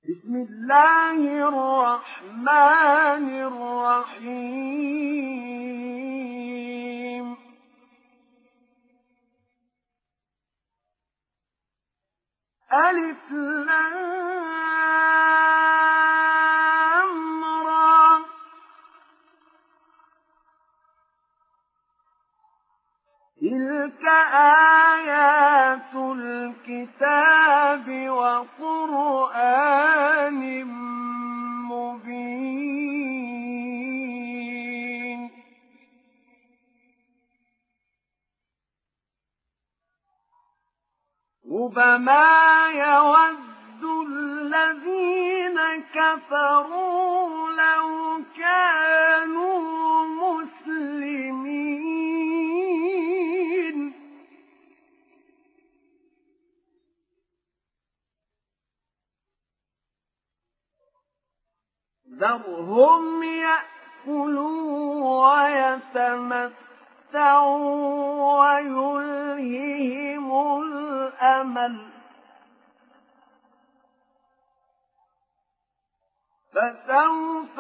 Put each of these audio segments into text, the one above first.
بسم الله الرحمن الرحيم ألف لام را تلك آيات الكتاب وقرآن مبين ربما يود الذين كفروا لو كانوا مسلمين ذرهم يأكلوا ويتمتعوا ويلههم الأمل فسوف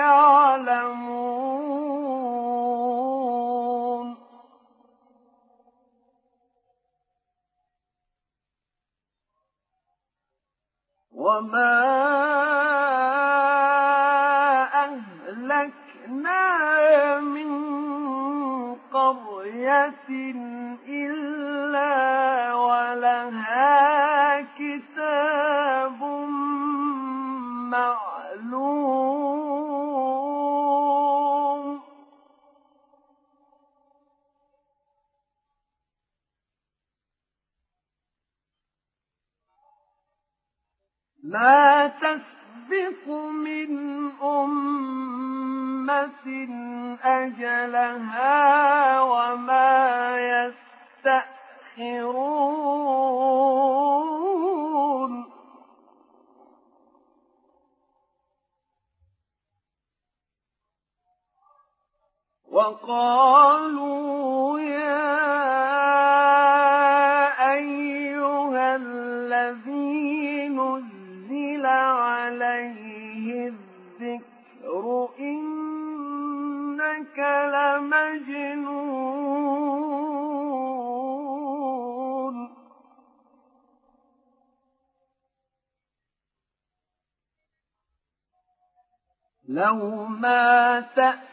يعلمون وما أهلكنا من قرية إلا ولها كتاب معلوم ما تسبق من أمة أجلها وما يستأخرون وقالوا يا أيها الذي نزل عليه الذكر إنك لمجنون لو ما تأتينا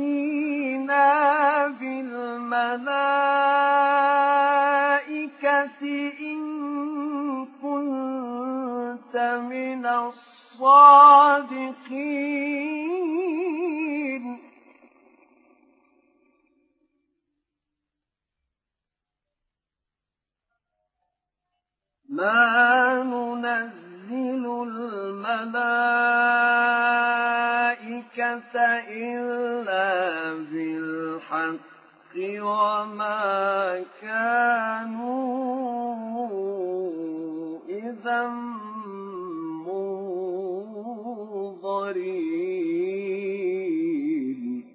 بالملائكة إن كنت من الصادقين ما ننزل الملائكة إلا بالحق وما كانوا إذا منظرين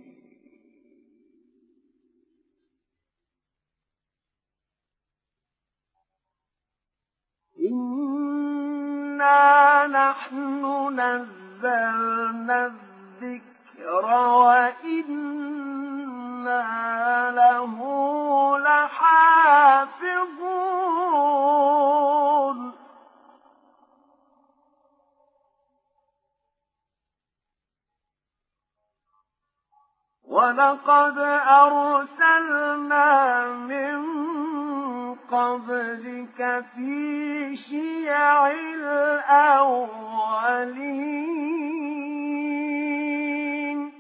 إنا نحن نزلنا الذكر وإنا له لحافظون ولقد أرسلنا من قبلك في شيع الأولين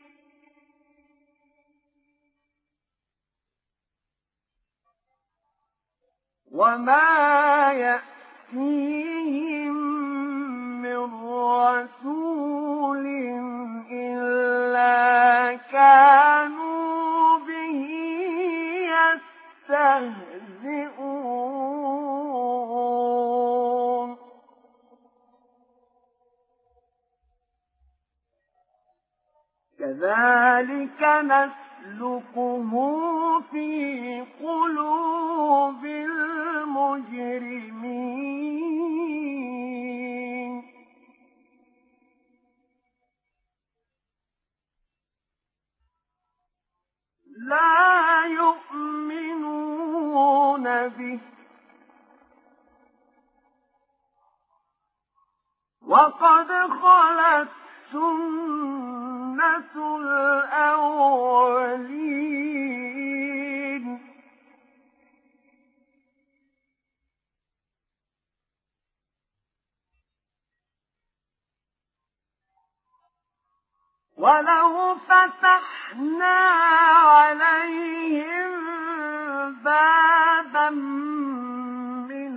وما يأتيهم من رسول إلا كانوا به يستهزئون كذلك نسلكه في قلوب المجرمين وقد خلت سنة الأولين ولو فتحنا عليهم بابا من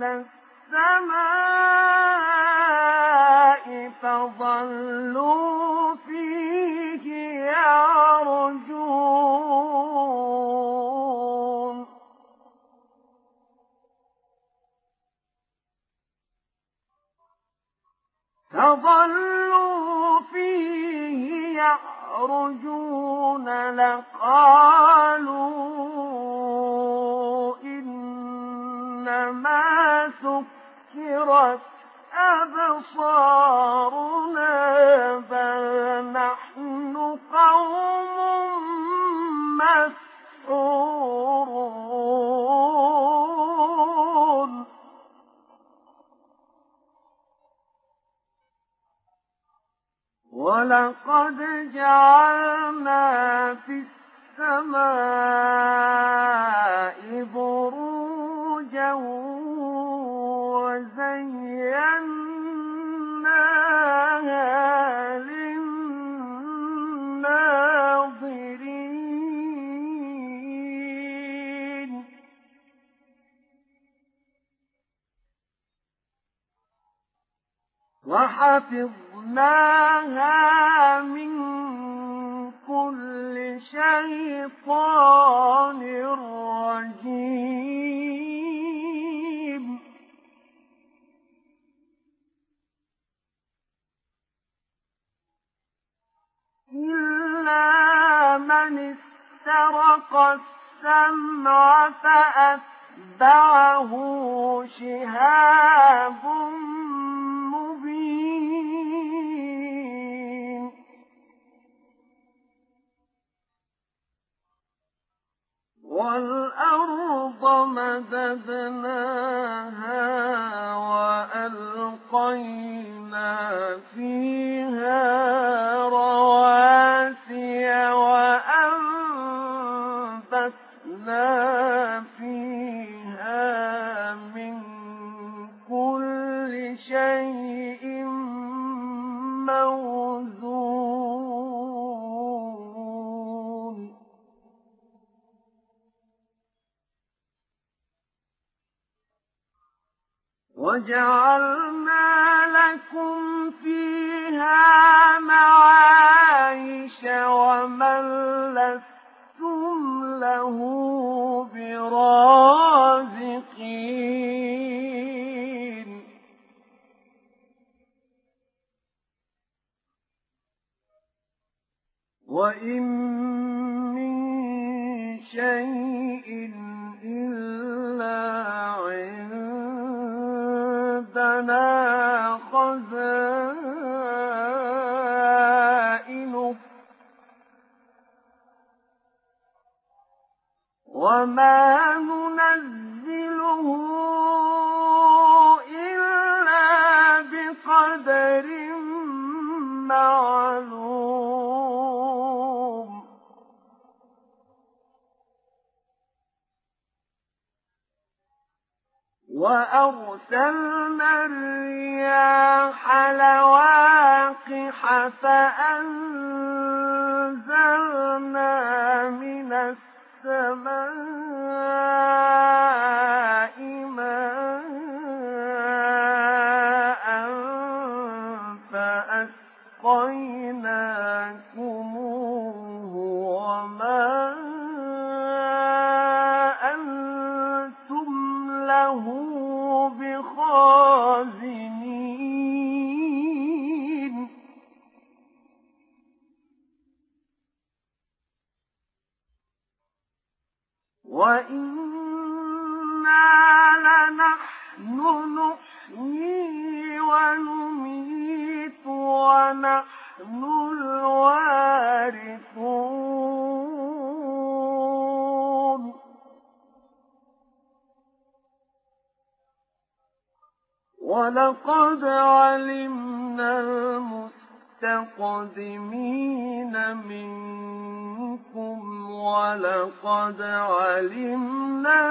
السماء فظلوا فيه يعرجون لقالوا إنما سكرت أبصارنا بل نحن قوم مسحورون ولقد جعلنا في السماء بروجا وزيناها للناظرين وحفظناها من كل شيطان رجيم إلا من استرق السمع فأتبعه شهاب مبين والأرض مددناها وألقينا فيها رواسي وأنبتنا فيها من كل شيء موزون وجعلنا لكم فيها معايش ومن لستم له برازقين وإن من شيء إلا عندنا خزائنه وما ننزله إلا بقدر معلوم وأرسلنا الرياح لواقح فأنزلنا من السماء ماء فأسقيناكموه وما أنتم له بخازنين وإنا لنحن نحيي ونميت ونحن الوارثون ولقد علمنا من المستقدمين منكم ولقد علمنا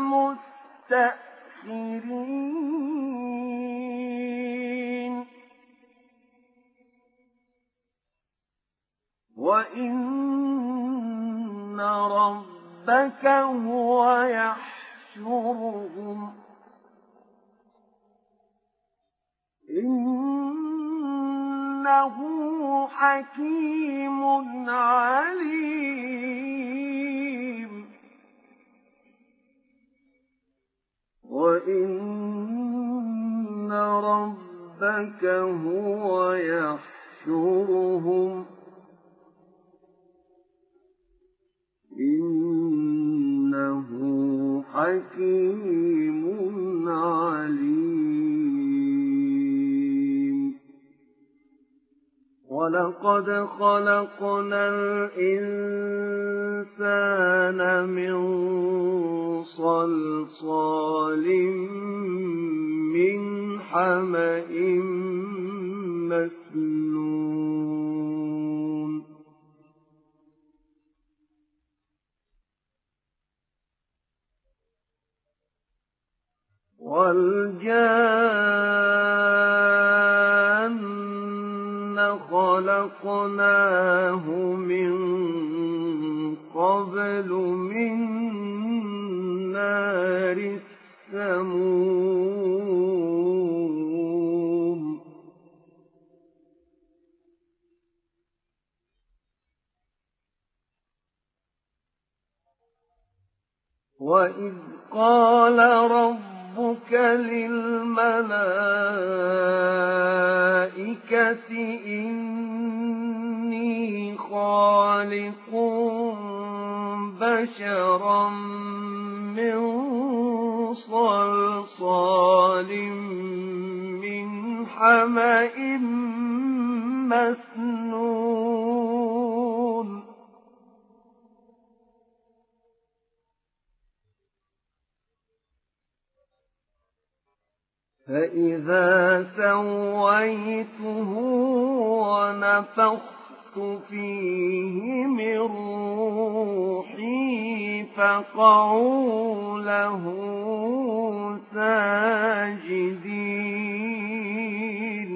المستأخرين وإن ربك هو يحشرهم إنه حكيم عليم وإن ربك هو يحشرهم إنه حكيم عليم ولقد خلقنا الإنسان من صلصال من حمإ مسنون والجان خلقناه من قبل من نار السموم وإذ قال ربك للملائكة إني خالق بشرا من صلصال من حمإ مسنون فإذا سويته ونفخت فيه من روحي فقعوا له ساجدين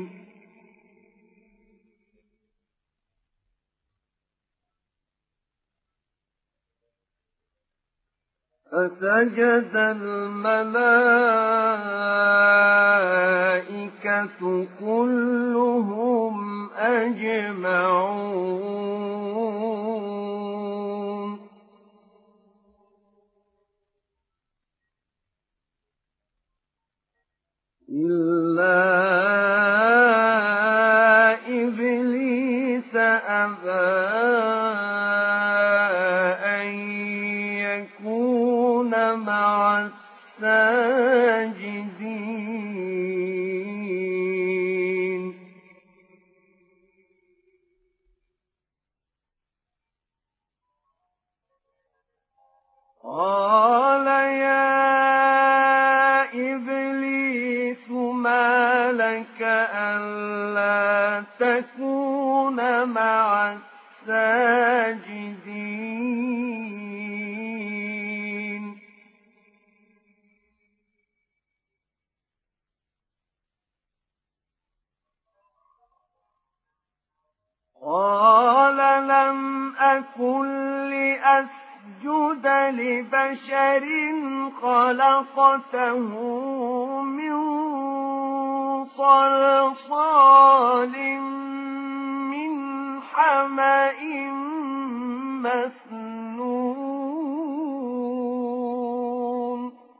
فسجد الملائكة كلهم أجمعون إلا إبليس أبى مع الساجدين قال يا إبليس ما لك ألا تكون مع الساجدين قال لم أكن لأسجد لبشر خلقته من صلصال من حمإ مسنون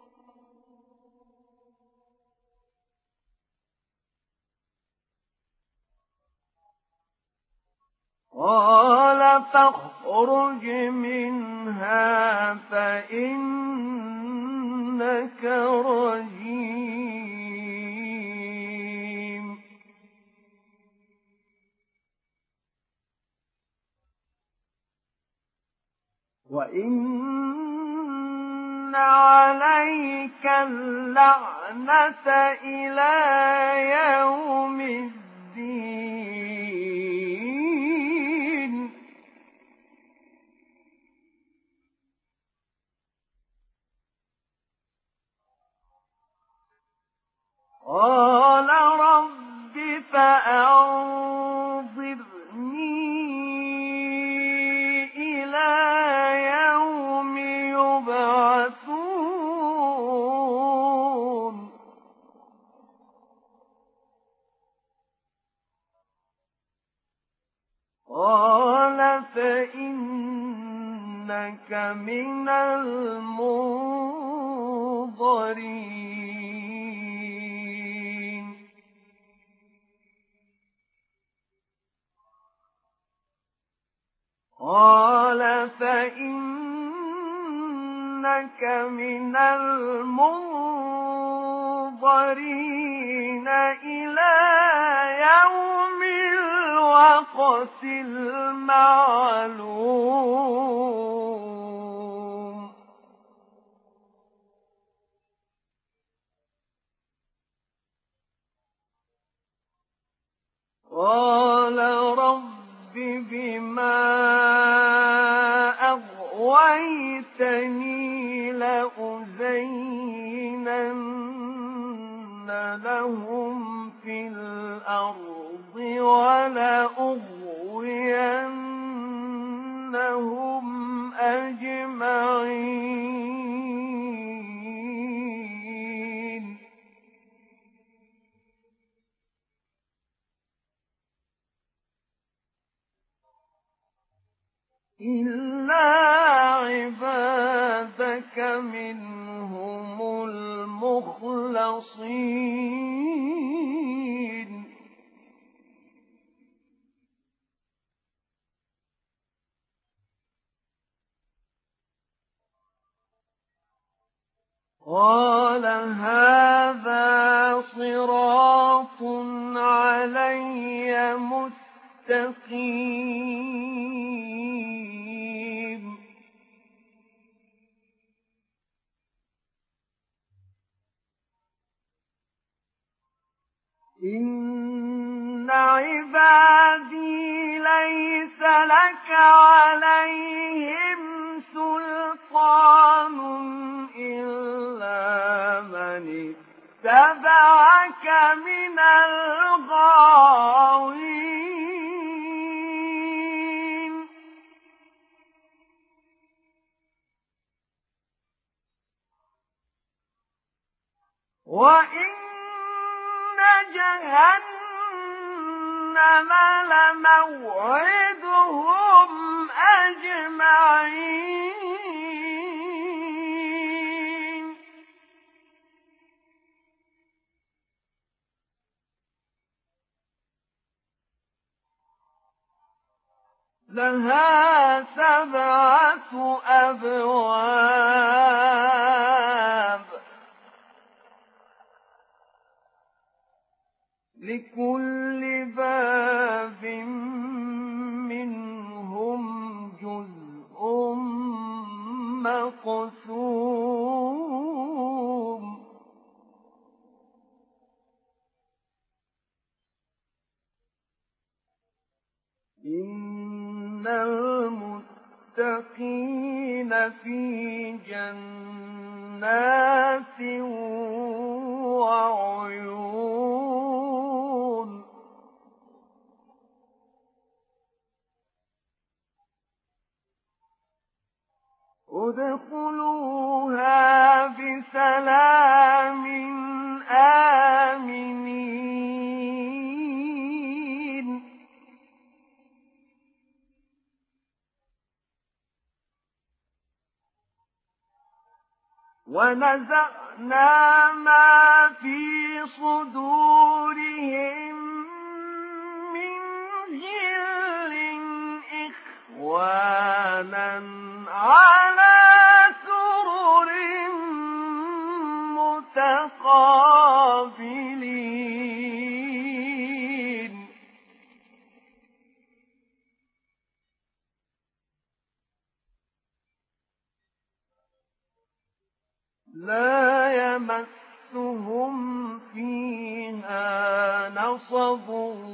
قال فاخرج منها فإنك رجيم وإن عليك اللعنة إلى يوم الدين فأنظرني إلى يوم يبعثون قال فإنك من المنظرين قال فإنك من المنظرين إلى يوم الوقت المعلوم قال رب بما أغويتني لأزينن لهم في الأرض ولأغوينهم أجمعين إلا عبادك منهم المخلصين قال هذا صراط علي مستقيم إن عبادي ليس لك عليهم سلطان إلا من اتبعك من الغاوين وإن جهنم لموعدهم أجمعين لها 7 أبواب لكل باب منهم جزء مقسوم إن المتقين في جنات وعيون ادخلوها بسلام آمنين ونزعنا ما في صدورهم من غل إخوانا على سرر متقابلين لا يمسهم فيها نصب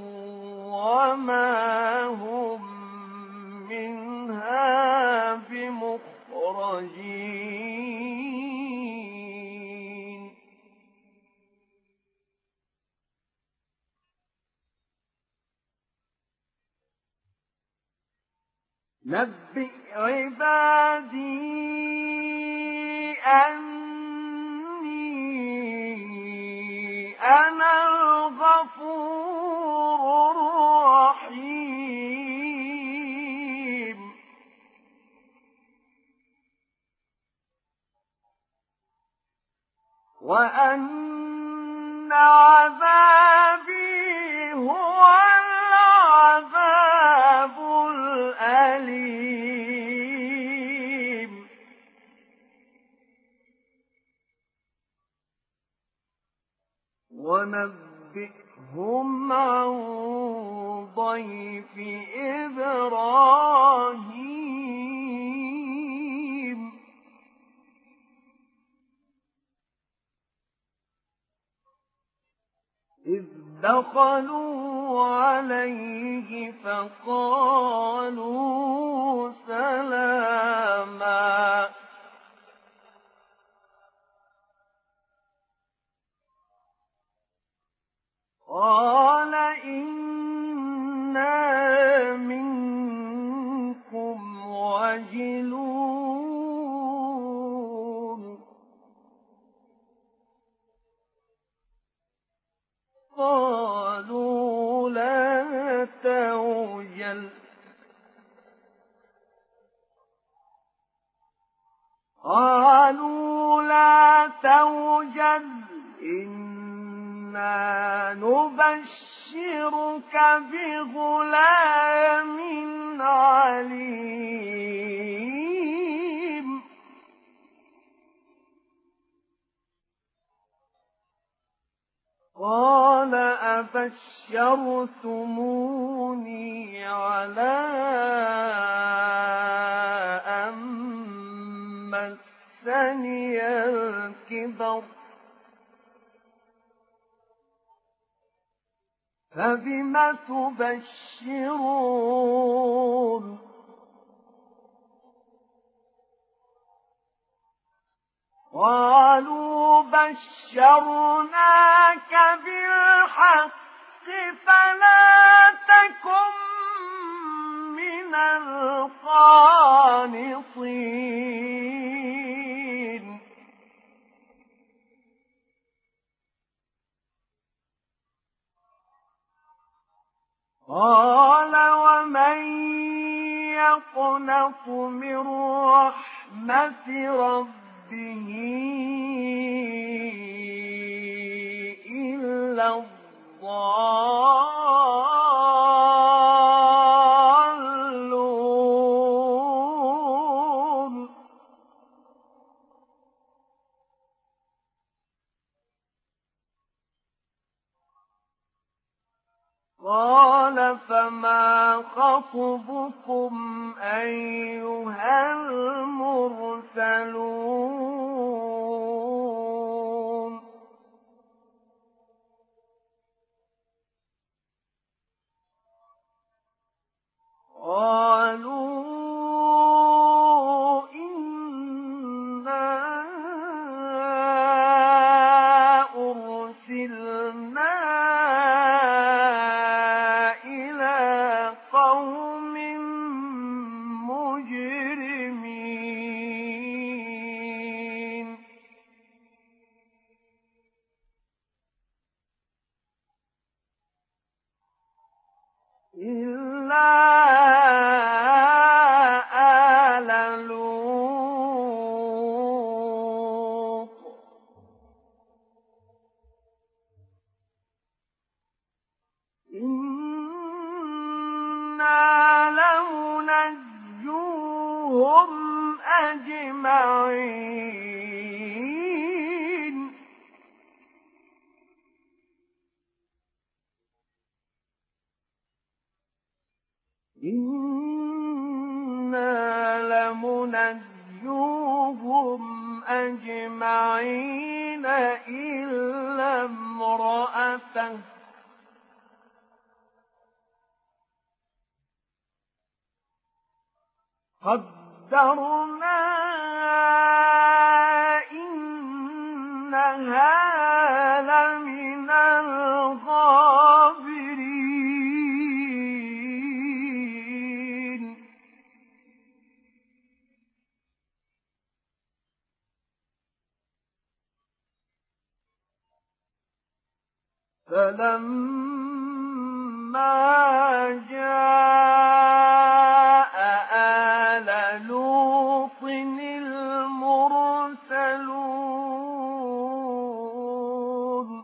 وما هم منها بمخرجين. نبئ عبادي أني أنا الغفور الرحيم وأن عذابي هو العذاب الأليم ونبئهم عن ضيف إبراهيم إذ دخلوا عليه فقالوا سلاما قال إنا منكم وجلون قالوا لا توجل إنا نبشرك بغلام عليم قال أبشرتموني على أن مسني الكبر فبم تبشرون قالوا بشرناك بالحق فلا تكن من القانطين قال ومن يقنط من رحمة ربه إلا الضالون قال فما خطبكم أيها المرسلون قالوا إنا أرسلنا إلى قوم مجرمين إلا آل لوط إنا لمنجوهم أجمعين إنا لمنجوهم أجمعين إلا امرأته قدرنا إنها لمن الغابرين فلما جاء آل لوط المرسلون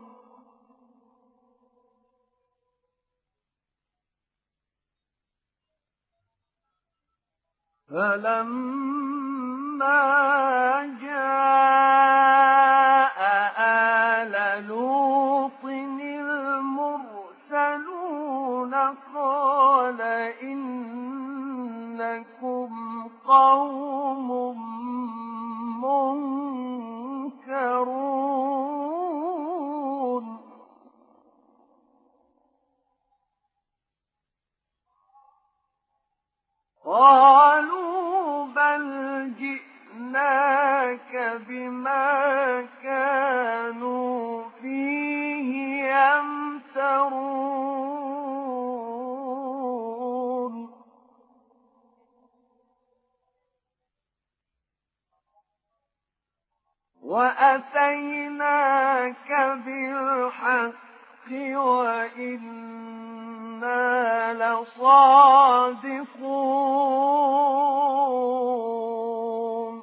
قال إنكم قوم منكرون قالوا بل جئناك بما كانوا فيه يمترون وأتيناك بالحق وإنا لصادقون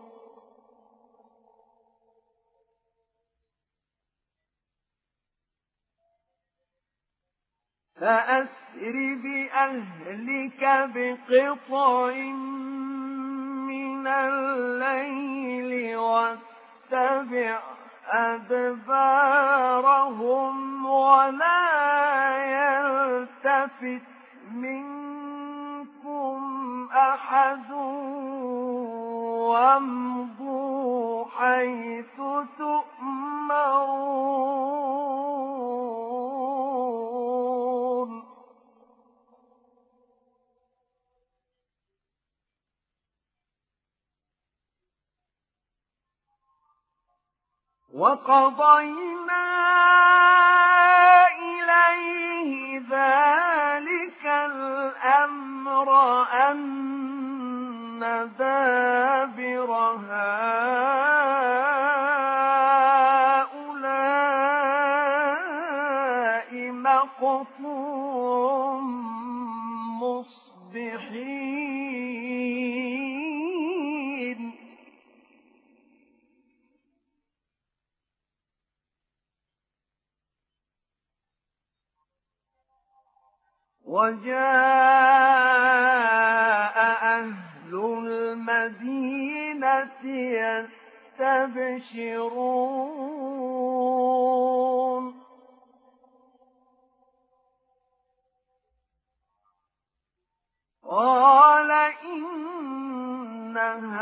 فأسر بأهلك بقطع من الليل واتبع أدبارهم ولا يلتفت منكم أحد وامضوا حيث تؤمرون وقضينا إليه ذلك الأمر أن دابر هؤلاء مقطوع مصبحين وجاء أهل المدينة يستبشرون قال إن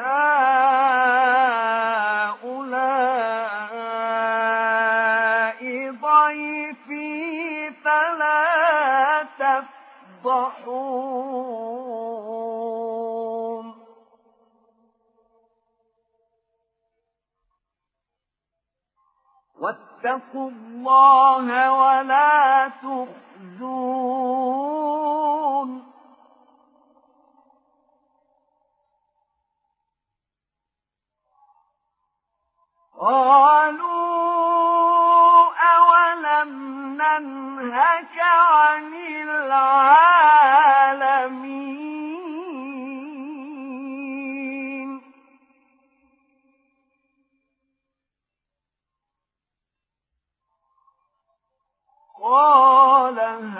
هؤلاء ضيفي فلا تفضحون واتقوا الله ولا تخزون قالوا أولم ننهك عن العالمين قال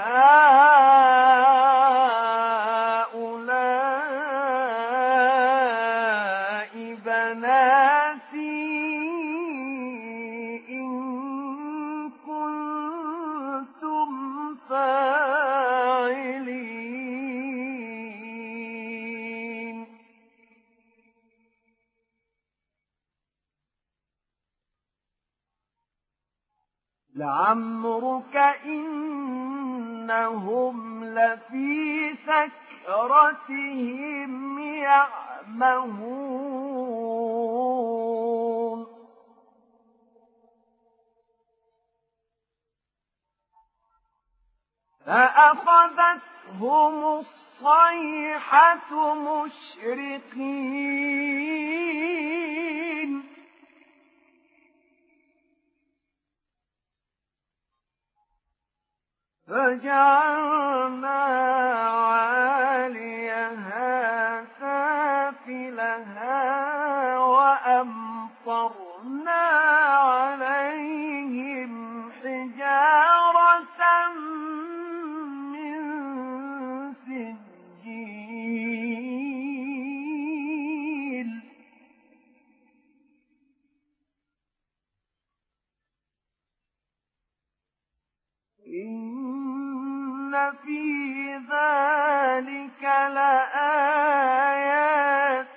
هؤلاء بناتي إن كنتم فاعلين لعمرك إنهم لفي سكرتهم يعمهون فأخذتهم الصيحة مشرقين فجعلنا عاليها سافلها وأمطرنا عليهم حجارة من سجيل إن في ذلك لآيات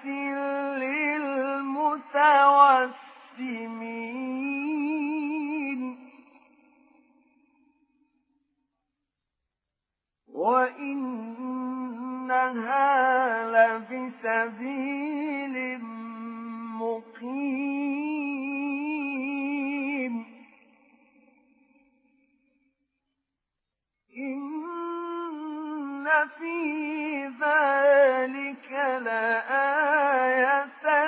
للمتوسمين وإنها لبسبيل مقيم إن في ذلك لآية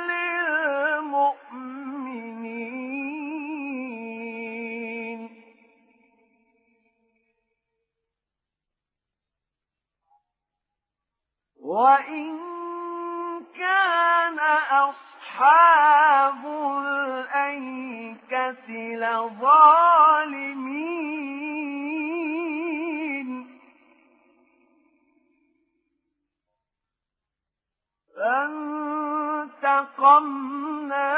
للمؤمنين وإن كان أصحاب الأيكة لظالمين فانتقمنا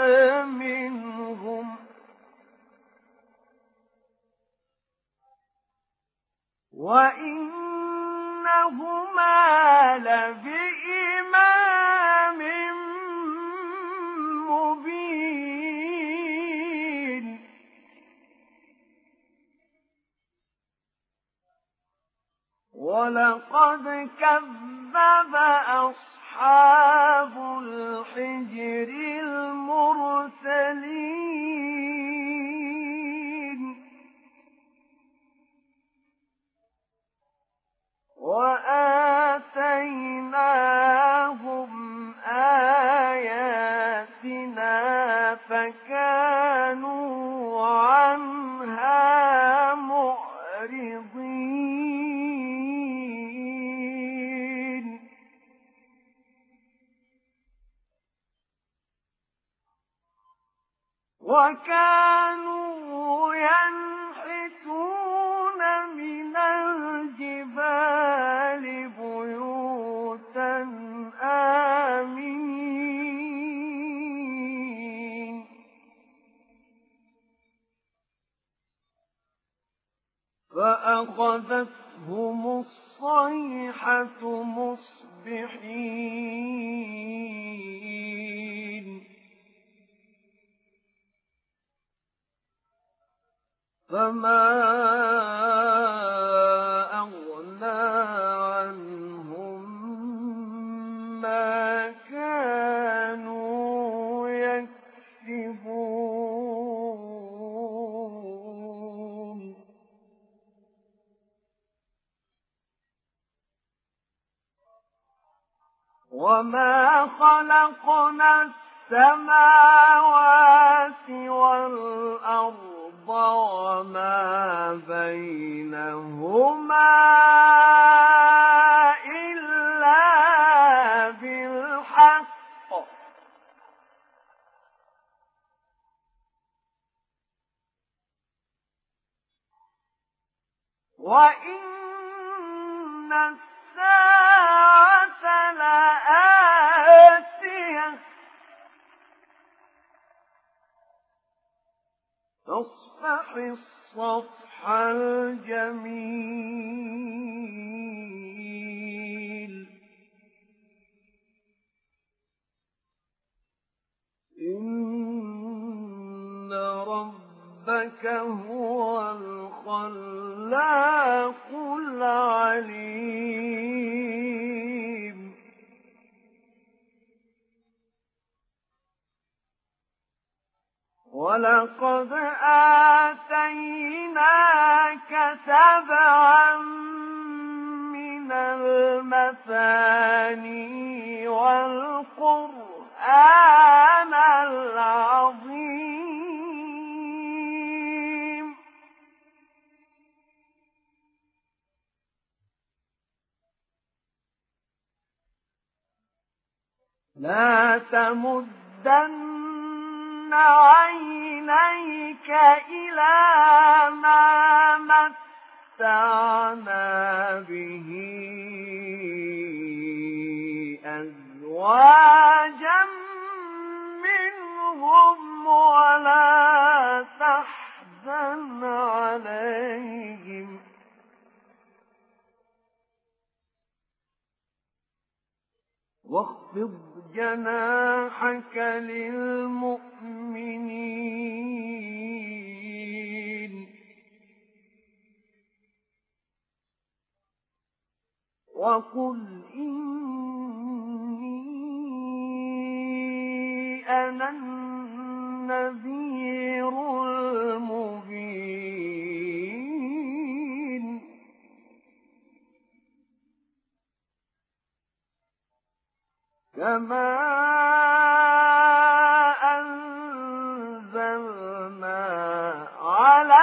منهم وإنهما لبإمام مبين ولقد كذب أصحاب الحجر المرسلين وآتيناهم آياتنا فكانوا عنها معرضين وكانوا ينحتون من الجبال بيوتا آمنين فأخذتهم الصيحة مصبحين فما أغنى عنهم ما كانوا يكسبون وما خلقنا السماوات والأرض وما بينهما إلا بالحق وإن الساعة لآتية فاصفح الصفح الجميل إن ربك هو الخلاق العليم ولقد آتيناك سبعا من المثاني والقرآن العظيم لا تمدن عينيك إلى ما متعنا به أزواجا منهم ولا تحزن عليهم واخفض جناحك للمؤمنين وقل إني أنا النذير المبين كما أنزلنا على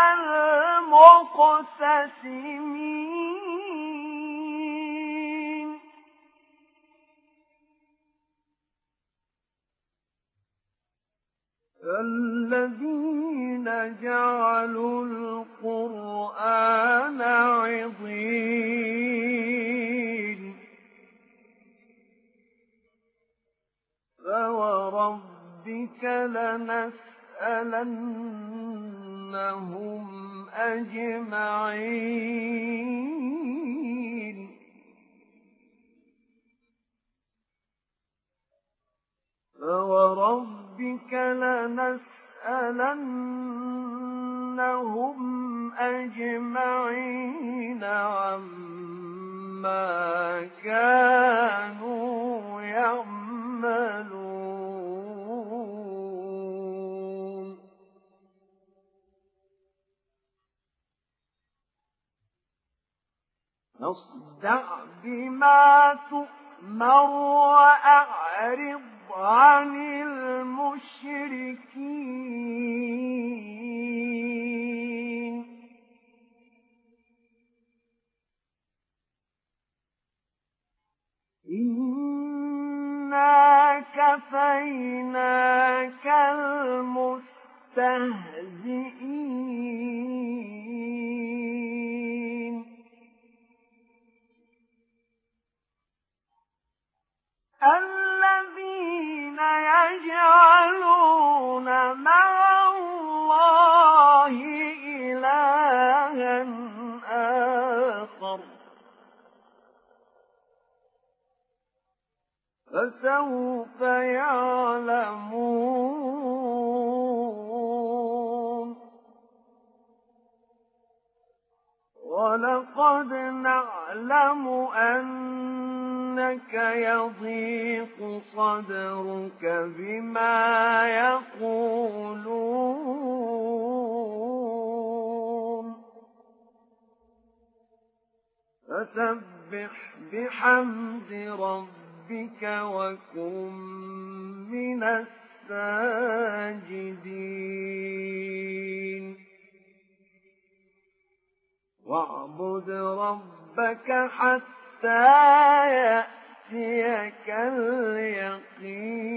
المقتسمين الذين جعلوا القرآن عضين فوربك لنسألنهم أجمعين فوربك لنسألنهم أجمعين عما كانوا يعملون فاصدع بما تؤمر وأعرض عن المشركين إنا كفيناك المستهزئين الذين يجعلون مع الله إلها آخر فسوف يعلمون ولقد نعلم أنك يضيق صدرك بما يقولون فسبح بحمد ربك وكن من الساجدين واعبد ربك حتى يأتيك اليقين